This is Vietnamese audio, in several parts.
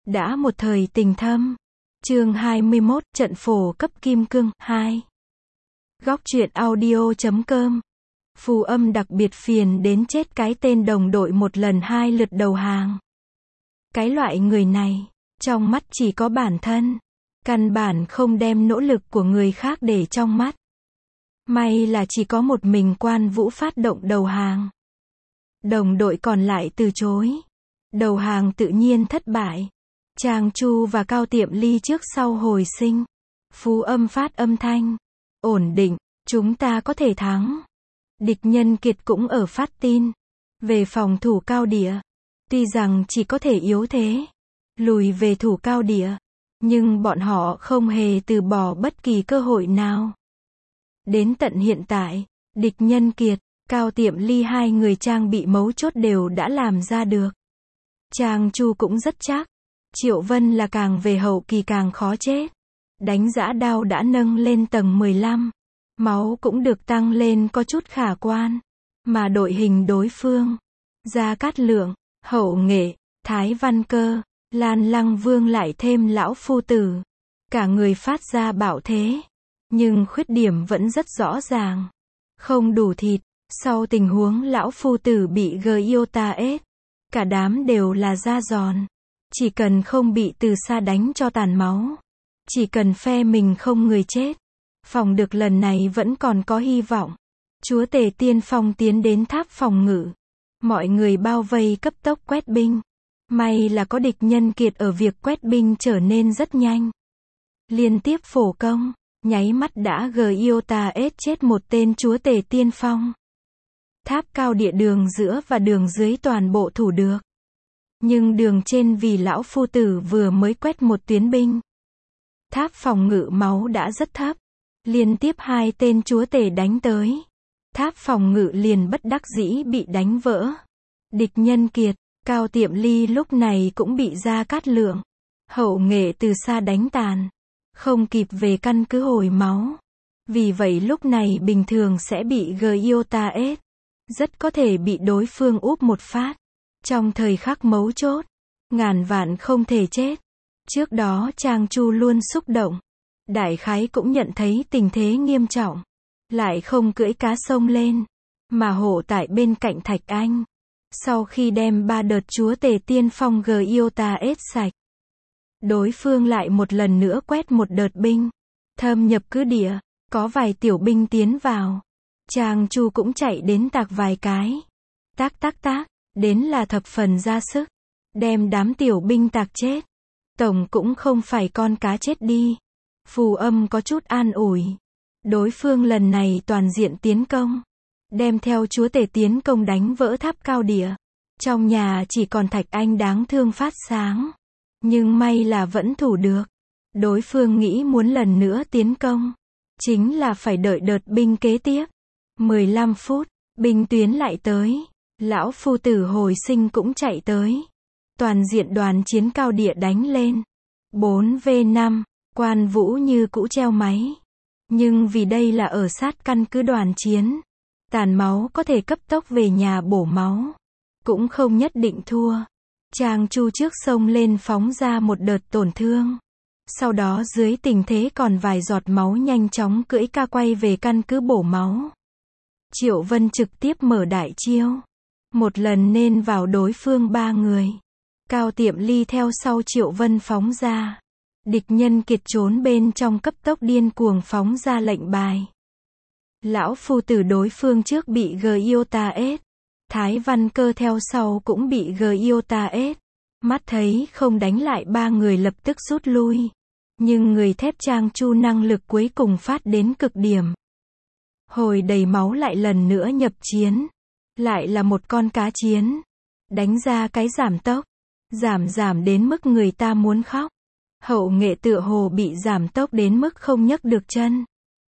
Đã một thời tình thâm. Chương 21, trận phổ cấp kim cương 2. Góc truyện audio.com. Phù Âm đặc biệt phiền đến chết cái tên đồng đội một lần hai lượt đầu hàng. Cái loại người này, trong mắt chỉ có bản thân, căn bản không đem nỗ lực của người khác để trong mắt. May là chỉ có một mình Quan Vũ phát động đầu hàng. Đồng đội còn lại từ chối. Đầu hàng tự nhiên thất bại. Trang Chu và Cao Tiệm Ly trước sau hồi sinh. Phú Âm phát âm thanh. Ổn định, chúng ta có thể thắng. Địch Nhân Kiệt cũng ở phát tin. Về phòng thủ cao địa. Tuy rằng chỉ có thể yếu thế. Lùi về thủ cao địa. Nhưng bọn họ không hề từ bỏ bất kỳ cơ hội nào. Đến tận hiện tại, Địch Nhân Kiệt, Cao Tiệm Ly hai người trang bị mấu chốt đều đã làm ra được. Trang Chu cũng rất chắc. Triệu Vân là càng về hậu kỳ càng khó chết. Đánh giã đao đã nâng lên tầng 15. Máu cũng được tăng lên có chút khả quan. Mà đội hình đối phương, Gia Cát Lượng, Hậu Nghệ, Thái Văn Cơ, Lan Lăng Vương lại thêm lão phu tử. Cả người phát ra bạo thế. Nhưng khuyết điểm vẫn rất rõ ràng. Không đủ thịt. Sau tình huống lão phu tử bị Giota ết, cả đám đều là da giòn. Chỉ cần không bị từ xa đánh cho tàn máu. Chỉ cần phe mình không người chết. Phòng được lần này vẫn còn có hy vọng. Chúa Tể Tiên Phong tiến đến tháp phòng ngự. Mọi người bao vây cấp tốc quét binh. May là có Địch Nhân Kiệt ở việc quét binh trở nên rất nhanh. Liên tiếp phổ công, nháy mắt đã Giota ết chết một tên Chúa Tể Tiên Phong. Tháp cao địa đường giữa và đường dưới toàn bộ thủ được. Nhưng đường trên vì lão phu tử vừa mới quét một tuyến binh. Tháp phòng ngự máu đã rất thấp. Liên tiếp hai tên chúa tể đánh tới. Tháp phòng ngự liền bất đắc dĩ bị đánh vỡ. Địch Nhân Kiệt, Cao Tiệm Ly lúc này cũng bị Gia Cát Lượng, Hậu Nghệ từ xa đánh tàn. Không kịp về căn cứ hồi máu. Vì vậy lúc này bình thường sẽ bị Giota ết. Rất có thể bị đối phương úp một phát. Trong thời khắc mấu chốt, ngàn vạn không thể chết. Trước đó Trang Chu luôn xúc động. Đại khái cũng nhận thấy tình thế nghiêm trọng. Lại không cưỡi cá sông lên. Mà hộ tại bên cạnh Thạch Anh. Sau khi đem 3 đợt chúa tể tiên phong Giota ết sạch. Đối phương lại một lần nữa quét một đợt binh. Thâm nhập cứ địa. Có vài tiểu binh tiến vào. Trang Chu cũng chạy đến tạc vài cái. Tác. Đến là thập phần ra sức. Đem đám tiểu binh tạc chết. Tổng cũng không phải con cá chết đi. Phù Âm có chút an ủi. Đối phương lần này toàn diện tiến công. Đem theo chúa tể tiến công đánh vỡ tháp cao địa. Trong nhà chỉ còn Thạch Anh đáng thương phát sáng. Nhưng may là vẫn thủ được. Đối phương nghĩ muốn lần nữa tiến công. Chính là phải đợi đợt binh kế tiếp. 15 phút, binh tuyến lại tới. Lão phu tử hồi sinh cũng chạy tới. Toàn diện đoàn chiến cao địa đánh lên. 4v5, Quan Vũ như cũ treo máy. Nhưng vì đây là ở sát căn cứ đoàn chiến. Tàn máu có thể cấp tốc về nhà bổ máu. Cũng không nhất định thua. Trang Chu trước sông lên phóng ra một đợt tổn thương. Sau đó dưới tình thế còn vài giọt máu nhanh chóng cưỡi ca quay về căn cứ bổ máu. Triệu Vân trực tiếp mở đại chiêu. Một lần nên vào đối phương 3 người. Cao Tiệm Ly theo sau Triệu Vân phóng ra. Địch Nhân Kiệt trốn bên trong cấp tốc điên cuồng phóng ra lệnh bài. Lão phu tử đối phương trước bị Giota ết. Thái Văn Cơ theo sau cũng bị Giota ết. Mắt thấy không đánh lại 3 người lập tức rút lui. Nhưng người thép Trang Chu năng lực cuối cùng phát đến cực điểm. Hồi đầy máu lại lần nữa nhập chiến. Lại là một con cá chiến. Đánh ra cái giảm tốc. Giảm đến mức người ta muốn khóc. Hậu Nghệ tựa hồ bị giảm tốc đến mức không nhấc được chân.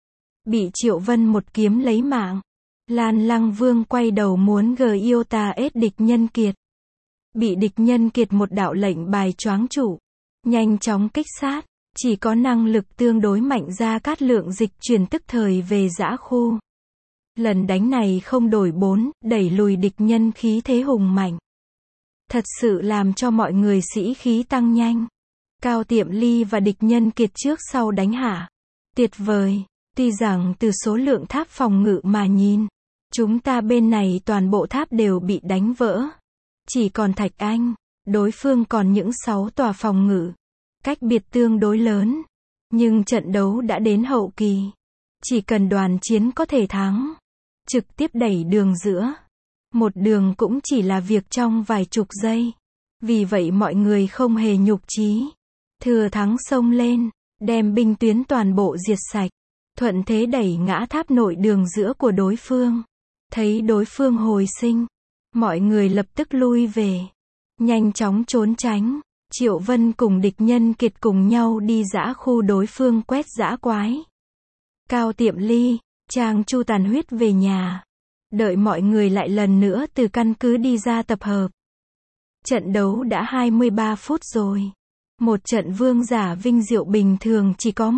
Bị Triệu Vân một kiếm lấy mạng. Lan Lăng Vương quay đầu muốn Giota ết Địch Nhân Kiệt. Bị Địch Nhân Kiệt một đạo lệnh bài choáng trụ. Nhanh chóng kích sát. Chỉ có năng lực tương đối mạnh Gia Cát Lượng dịch chuyển tức thời về dã khu. Lần đánh này không đổi 4, đẩy lùi địch nhân khí thế hùng mạnh. thật sự làm cho mọi người sĩ khí tăng nhanh. Cao Tiệm Ly và địch nhân kiệt trước sau đánh hạ. Tuyệt vời, tuy rằng từ số lượng tháp phòng ngự mà nhìn, chúng ta bên này toàn bộ tháp đều bị đánh vỡ. Chỉ còn Thạch Anh, đối phương còn những 6 tòa phòng ngự. Cách biệt tương đối lớn. Nhưng trận đấu đã đến hậu kỳ. Chỉ cần đoàn chiến có thể thắng. Trực tiếp đẩy đường giữa. Một đường cũng chỉ là việc trong vài chục giây. Vì vậy mọi người không hề nhục chí. Thừa thắng xông lên, đem binh tuyến toàn bộ diệt sạch. Thuận thế đẩy ngã tháp nội đường giữa của đối phương. Thấy đối phương hồi sinh. Mọi người lập tức lui về. Nhanh chóng trốn tránh. Triệu Vân cùng địch nhân kiệt cùng nhau đi dã khu đối phương quét dã quái. Cao Tiệm Ly, Trang Chu tàn huyết về nhà. Đợi mọi người lại lần nữa từ căn cứ đi ra tập hợp. Trận đấu đã 23 phút rồi. Một trận vương giả vinh diệu bình thường chỉ có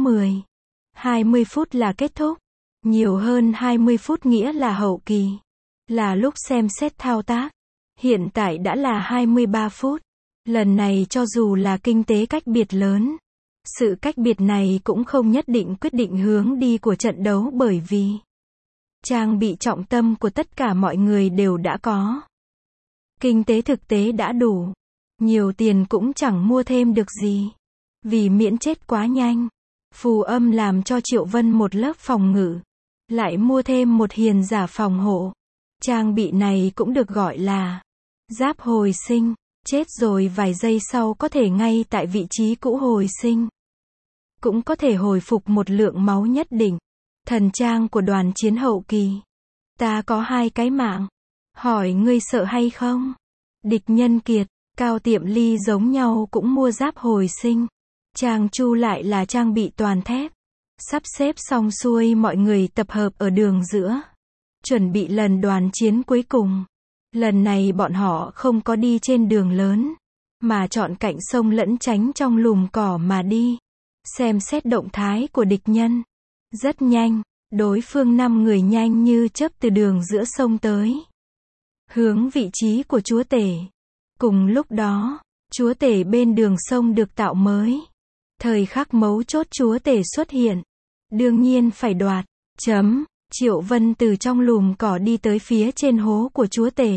20 phút là kết thúc. Nhiều hơn 20 phút nghĩa là hậu kỳ. Là lúc xem xét thao tác. Hiện tại đã là 23 phút. Lần này cho dù là kinh tế cách biệt lớn, sự cách biệt này cũng không nhất định quyết định hướng đi của trận đấu bởi vì trang bị trọng tâm của tất cả mọi người đều đã có. Kinh tế thực tế đã đủ. Nhiều tiền cũng chẳng mua thêm được gì. Vì miễn chết quá nhanh. Phù Âm làm cho Triệu Vân một lớp phòng ngự. Lại mua thêm một hiền giả phòng hộ. Trang bị này cũng được gọi là giáp hồi sinh. Chết rồi vài giây sau có thể ngay tại vị trí cũ hồi sinh. Cũng có thể hồi phục một lượng máu nhất định. Thần trang của đoàn chiến hậu kỳ. Ta có 2 cái mạng. Hỏi ngươi sợ hay không? Địch nhân kiệt, Cao Tiệm Ly giống nhau cũng mua giáp hồi sinh. Trang Chu lại là trang bị toàn thép. Sắp xếp xong xuôi mọi người tập hợp ở đường giữa. Chuẩn bị lần đoàn chiến cuối cùng. Lần này bọn họ không có đi trên đường lớn, mà chọn cạnh sông lẫn tránh trong lùm cỏ mà đi. Xem xét động thái của địch nhân. Rất nhanh, đối phương 5 người nhanh như chớp từ đường giữa sông tới. Hướng vị trí của chúa tể. Cùng lúc đó, chúa tể bên đường sông được tạo mới. Thời khắc mấu chốt chúa tể xuất hiện. Đương nhiên phải đoạt. Triệu Vân từ trong lùm cỏ đi tới phía trên hố của chúa tể.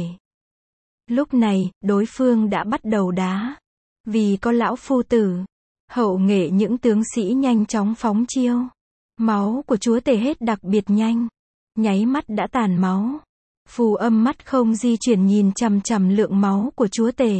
Lúc này, đối phương đã bắt đầu đá. Vì có lão phu tử. Hậu nghệ những tướng sĩ nhanh chóng phóng chiêu. Máu của chúa tể hết đặc biệt nhanh. Nháy mắt đã tàn máu. Phù Âm mắt không di chuyển nhìn chằm chằm lượng máu của chúa tể.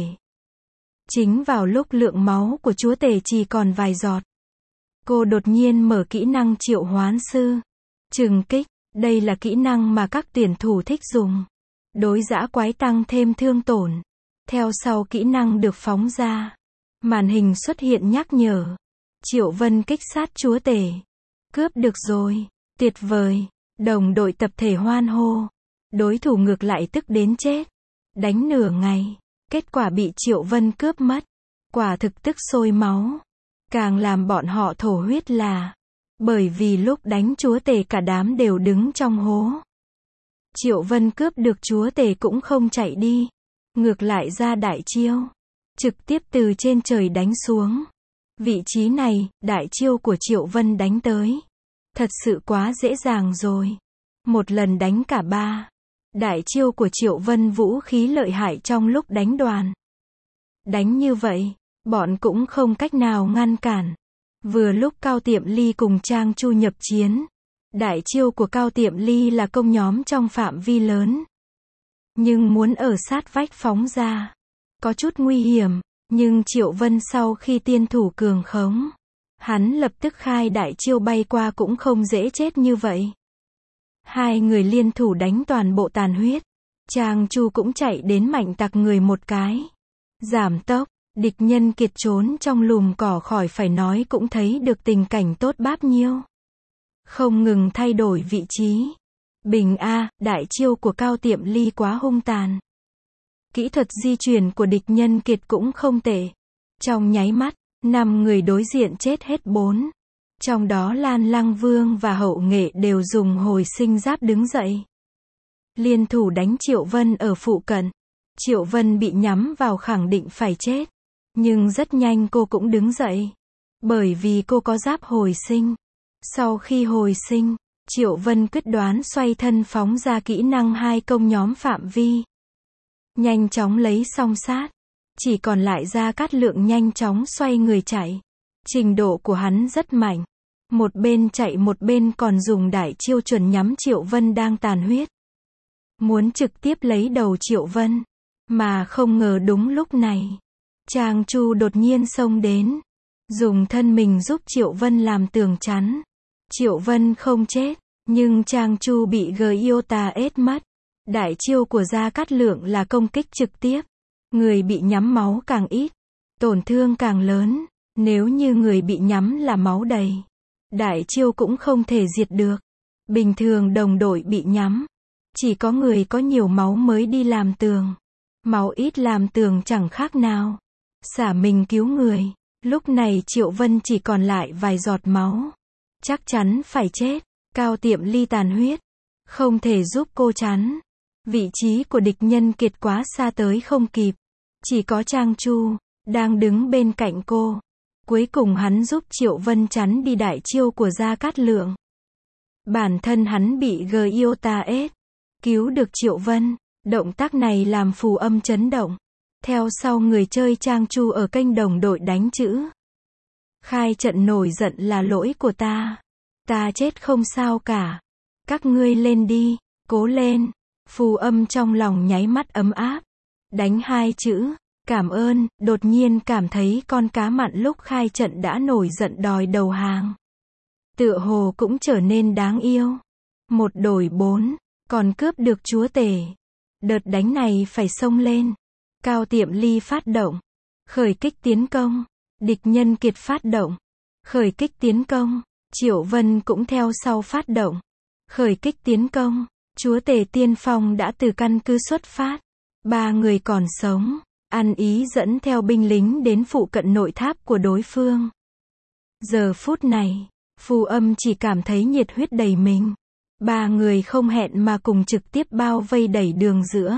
Chính vào lúc lượng máu của chúa tể chỉ còn vài giọt. Cô đột nhiên mở kỹ năng triệu hoán sư. Trừng kích. Đây là kỹ năng mà các tuyển thủ thích dùng. Đối dã quái tăng thêm thương tổn. Theo sau kỹ năng được phóng ra. Màn hình xuất hiện nhắc nhở. Triệu Vân kích sát chúa tể. Cướp được rồi. Tuyệt vời. Đồng đội tập thể hoan hô. Đối thủ ngược lại tức đến chết. Đánh nửa ngày. Kết quả bị Triệu Vân cướp mất. Quả thực tức sôi máu. Càng làm bọn họ thổ huyết là bởi vì lúc đánh chúa tể cả đám đều đứng trong hố. Triệu Vân cướp được chúa tể cũng không chạy đi. Ngược lại ra đại chiêu. Trực tiếp từ trên trời đánh xuống. Vị trí này, đại chiêu của Triệu Vân đánh tới. Thật sự quá dễ dàng rồi. Một lần đánh cả 3. Đại chiêu của Triệu Vân vũ khí lợi hại trong lúc đánh đoàn. Đánh như vậy, bọn cũng không cách nào ngăn cản. Vừa lúc Cao Tiệm Ly cùng Trang Chu nhập chiến. Đại chiêu của Cao Tiệm Ly là công nhóm trong phạm vi lớn. Nhưng muốn ở sát vách phóng ra. Có chút nguy hiểm. Nhưng Triệu Vân sau khi tiên thủ cường khống. Hắn lập tức khai đại chiêu bay qua cũng không dễ chết như vậy. 2 người liên thủ đánh toàn bộ tàn huyết. Trang Chu cũng chạy đến mạnh tặc người một cái. Giảm tốc. Địch nhân kiệt trốn trong lùm cỏ khỏi phải nói cũng thấy được tình cảnh tốt báp nhiêu. Không ngừng thay đổi vị trí. Bình A, đại chiêu của Cao Tiệm Ly quá hung tàn. Kỹ thuật di chuyển của địch nhân kiệt cũng không tệ. Trong nháy mắt, 5 người đối diện chết hết 4. Trong đó Lan Lăng Vương và Hậu Nghệ đều dùng hồi sinh giáp đứng dậy. Liên thủ đánh Triệu Vân ở phụ cận. Triệu Vân bị nhắm vào khẳng định phải chết. Nhưng rất nhanh cô cũng đứng dậy. Bởi vì cô có giáp hồi sinh. Sau khi hồi sinh, Triệu Vân quyết đoán xoay thân phóng ra kỹ năng 2 công nhóm phạm vi. Nhanh chóng lấy song sát. Chỉ còn lại Gia Cát Lượng nhanh chóng xoay người chạy. Trình độ của hắn rất mạnh. Một bên chạy một bên còn dùng đại chiêu chuẩn nhắm Triệu Vân đang tàn huyết. Muốn trực tiếp lấy đầu Triệu Vân. Mà không ngờ đúng lúc này. Trang Chu đột nhiên xông đến. Dùng thân mình giúp Triệu Vân làm tường chắn. Triệu Vân không chết. Nhưng Trang Chu bị Giota ết mất. Đại chiêu của Gia Cát Lượng là công kích trực tiếp. Người bị nhắm máu càng ít. Tổn thương càng lớn. Nếu như người bị nhắm là máu đầy. Đại chiêu cũng không thể diệt được. Bình thường đồng đội bị nhắm. Chỉ có người có nhiều máu mới đi làm tường. Máu ít làm tường chẳng khác nào. Xả mình cứu người. Lúc này Triệu Vân chỉ còn lại vài giọt máu. Chắc chắn phải chết. Cao Tiệm Ly tàn huyết. Không thể giúp cô chắn. Vị trí của địch nhân kiệt quá xa tới không kịp. Chỉ có Trang Chu đang đứng bên cạnh cô. Cuối cùng hắn giúp Triệu Vân chắn đi đại chiêu của Gia Cát Lượng. Bản thân hắn bị Giota ết. Cứu được Triệu Vân. Động tác này làm Phù Âm chấn động. Theo sau người chơi Trang Chu ở kênh đồng đội đánh chữ. Khai trận nổi giận là lỗi của ta. Ta chết không sao cả. Các ngươi lên đi. Cố lên. Phù Âm trong lòng nháy mắt ấm áp. Đánh 2 chữ. Cảm ơn. Đột nhiên cảm thấy con cá mặn lúc khai trận đã nổi giận đòi đầu hàng. Tựa hồ cũng trở nên đáng yêu. 1 đổi 4. Còn cướp được chúa tể. Đợt đánh này phải xông lên. Cao Tiệm Ly phát động. Khởi kích tiến công. Địch nhân kiệt phát động. Khởi kích tiến công. Triệu Vân cũng theo sau phát động. Khởi kích tiến công. Chúa tể tiên phong đã từ căn cứ xuất phát. 3 người còn sống. Ăn ý dẫn theo binh lính đến phụ cận nội tháp của đối phương. Giờ phút này, Phù Âm chỉ cảm thấy nhiệt huyết đầy mình. 3 người không hẹn mà cùng trực tiếp bao vây đẩy đường giữa.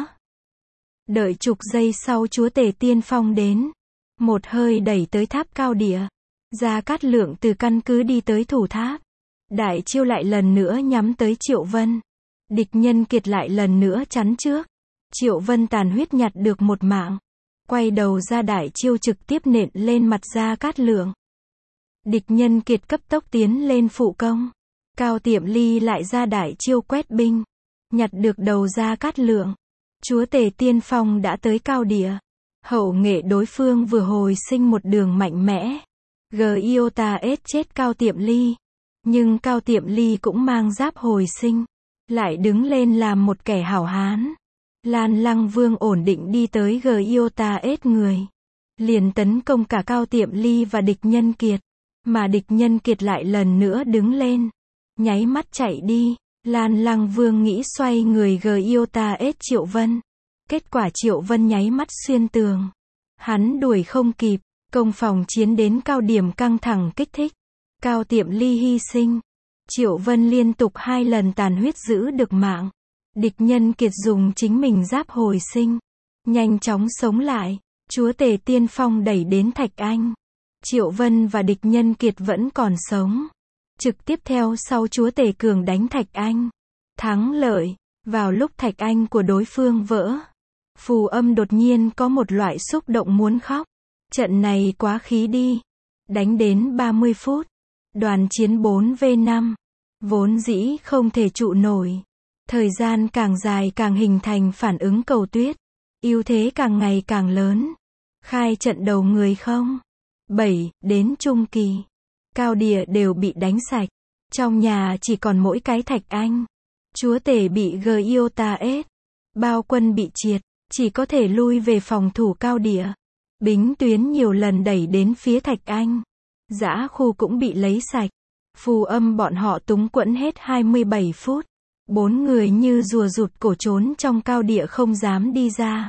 Đợi chục giây sau chúa tể tiên phong đến. Một hơi đẩy tới tháp cao địa. Gia Cát Lượng từ căn cứ đi tới thủ tháp. Đại chiêu lại lần nữa nhắm tới Triệu Vân. Địch nhân kiệt lại lần nữa chắn trước. Triệu Vân tàn huyết nhặt được một mạng. Quay đầu ra đại chiêu trực tiếp nện lên mặt Gia Cát Lượng. Địch nhân kiệt cấp tốc tiến lên phụ công. Cao Tiệm Ly lại ra đại chiêu quét binh. Nhặt được đầu Gia Cát Lượng. Chúa tể tiên phong đã tới cao địa. Hậu nghệ đối phương vừa hồi sinh một đường mạnh mẽ. Giota ết chết Cao Tiệm Ly. Nhưng Cao Tiệm Ly cũng mang giáp hồi sinh. Lại đứng lên làm một kẻ hảo hán. Lan Lăng Vương ổn định đi tới Giota ết người. Liền tấn công cả Cao Tiệm Ly và địch nhân kiệt. Mà địch nhân kiệt lại lần nữa đứng lên. Nháy mắt chạy đi. Lan Lăng Vương nghĩ xoay người Giota ết Triệu Vân. Kết quả Triệu Vân nháy mắt xuyên tường. Hắn đuổi không kịp. Công phòng chiến đến cao điểm căng thẳng kích thích. Cao Tiệm Ly hy sinh. Triệu Vân liên tục 2 lần tàn huyết giữ được mạng. Địch nhân kiệt dùng chính mình giáp hồi sinh. Nhanh chóng sống lại. Chúa tể tiên phong đẩy đến Thạch Anh. Triệu Vân và địch nhân kiệt vẫn còn sống. Trực tiếp theo sau chúa tể cường đánh Thạch Anh. Thắng lợi. Vào lúc Thạch Anh của đối phương vỡ. Phù Âm đột nhiên có một loại xúc động muốn khóc. Trận này quá khí đi. Đánh đến 30 phút. Đoàn chiến 4v5. Vốn dĩ không thể trụ nổi. Thời gian càng dài càng hình thành phản ứng cầu tuyết. Ưu thế càng ngày càng lớn. Khai trận đầu người không. 7 đến trung kỳ. Cao địa đều bị đánh sạch. Trong nhà chỉ còn mỗi cái Thạch Anh. Chúa tể bị Giota ết. Bao quân bị triệt. Chỉ có thể lui về phòng thủ cao địa. Bính tuyến nhiều lần đẩy đến phía Thạch Anh. Dã khu cũng bị lấy sạch. Phù Âm bọn họ túng quẫn hết 27 phút. 4 người như rùa rụt cổ trốn trong cao địa không dám đi ra.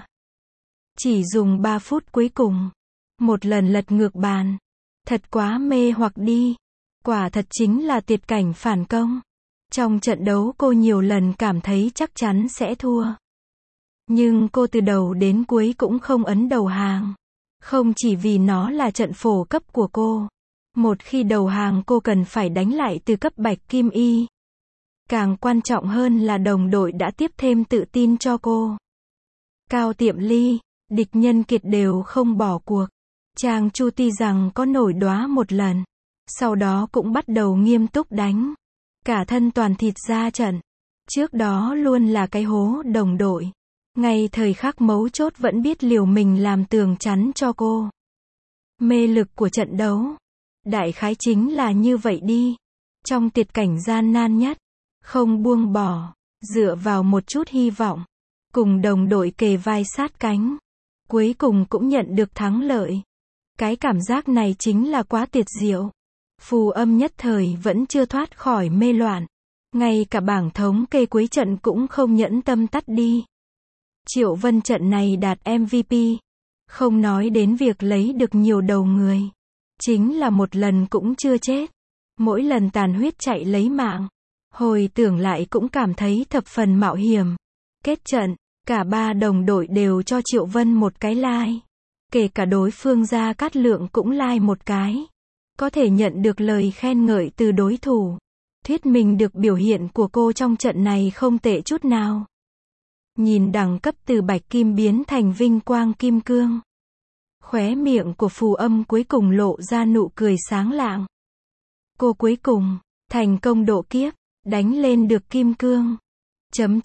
Chỉ dùng 3 phút cuối cùng. Một lần lật ngược bàn. Thật quá mê hoặc đi. Quả thật chính là tuyệt cảnh phản công. Trong trận đấu cô nhiều lần cảm thấy chắc chắn sẽ thua. Nhưng cô từ đầu đến cuối cũng không ấn đầu hàng. Không chỉ vì nó là trận phổ cấp của cô. Một khi đầu hàng cô cần phải đánh lại từ cấp bạch kim y. Càng quan trọng hơn là đồng đội đã tiếp thêm tự tin cho cô. Cao Tiệm Ly, địch nhân kiệt đều không bỏ cuộc. Trang Chu tuy rằng có nổi đoá một lần. Sau đó cũng bắt đầu nghiêm túc đánh. Cả thân toàn thịt ra trận. Trước đó luôn là cái hố đồng đội. Ngay thời khắc mấu chốt vẫn biết liều mình làm tường chắn cho cô. Mê lực của trận đấu. Đại khái chính là như vậy đi. Trong tuyệt cảnh gian nan nhất. Không buông bỏ. Dựa vào một chút hy vọng. Cùng đồng đội kề vai sát cánh. Cuối cùng cũng nhận được thắng lợi. Cái cảm giác này chính là quá tuyệt diệu. Phù Âm nhất thời vẫn chưa thoát khỏi mê loạn. Ngay cả bảng thống kê cuối trận cũng không nhẫn tâm tắt đi. Triệu Vân trận này đạt MVP. Không nói đến việc lấy được nhiều đầu người. Chính là một lần cũng chưa chết. Mỗi lần tàn huyết chạy lấy mạng. Hồi tưởng lại cũng cảm thấy thập phần mạo hiểm. Kết trận, cả ba đồng đội đều cho Triệu Vân một cái like. Kể cả đối phương Gia Cát Lượng cũng like một cái. Có thể nhận được lời khen ngợi từ đối thủ. Thuyết minh được biểu hiện của cô trong trận này không tệ chút nào. Nhìn đẳng cấp từ bạch kim biến thành vinh quang kim cương. Khóe miệng của Phù Âm cuối cùng lộ ra nụ cười sáng lạng. Cô cuối cùng, thành công độ kiếp, đánh lên được kim cương. Trận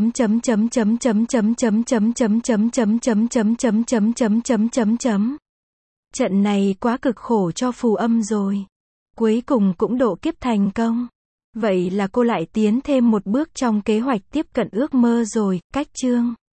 này quá cực khổ cho Phù Âm rồi. Cuối cùng cũng độ kiếp thành công. Vậy là cô lại tiến thêm một bước trong kế hoạch tiếp cận ước mơ rồi, cách chương.